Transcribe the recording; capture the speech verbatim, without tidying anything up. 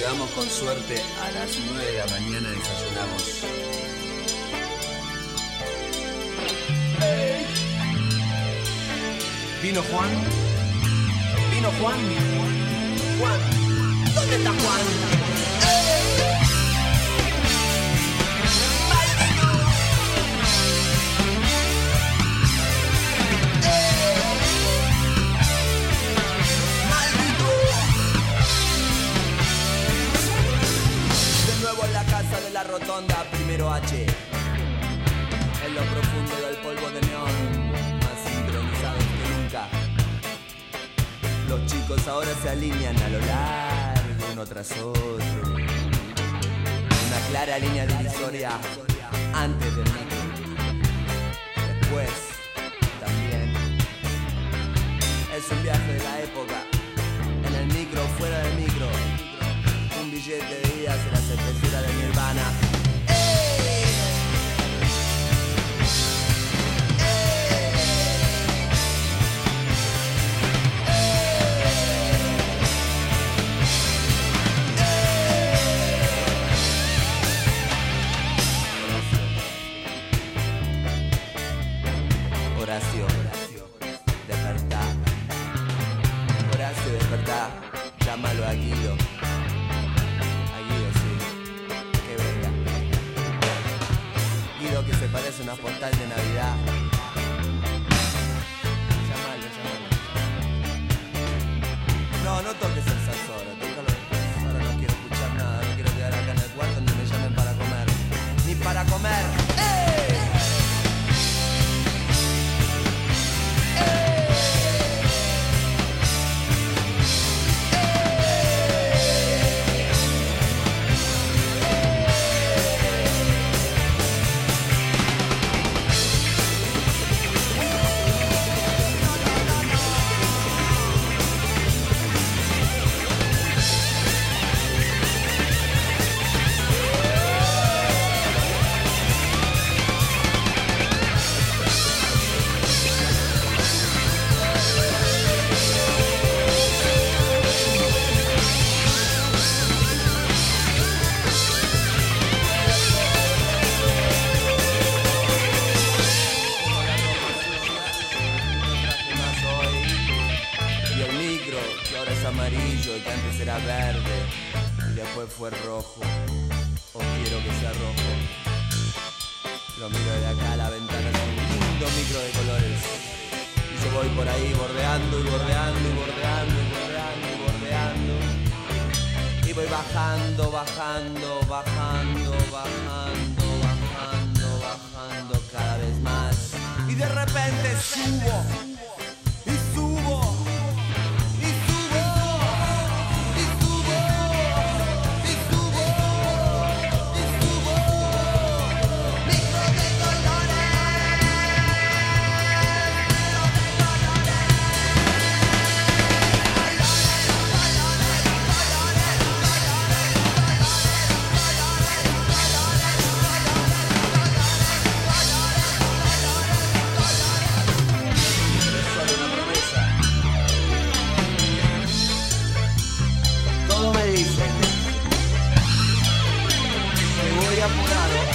llegamos con suerte a las nueve de la mañana, desayunamos. ¿Vino Juan? ¿Vino Juan? Juan, ¿dónde está Juan? De la rotonda, primero H, en lo profundo del polvo de neón, más sincronizados que nunca. Los chicos ahora se alinean a lo largo, uno tras otro, una clara línea divisoria antes del micro, después también. Es un viaje de la época, en el micro, fuera del micro. Un billete de ida hacia la cervecera de Nirvana. ¡Ey! ¡Ey! ¡Ey! Horacio, Horacio, despertá. Horacio, despertá. Llámalo a Guido. Que se parece a una postal de Navidad. Llámalo, llámalo. No, no toques el salsoro, tócalo después. Ahora no quiero escuchar nada, no quiero quedar acá en el cuarto ni me llamen para comer. Ni para comer. ¡Ey! ¡Ey! Fue rojo, o quiero que sea rojo. Lo miro de acá a la ventana, es un lindo micro de colores. Y yo voy por ahí bordeando y bordeando y bordeando y bordeando y bordeando. Y voy bajando, bajando, bajando, bajando, bajando, bajando cada vez más. Y de repente subo, y subo. Apurado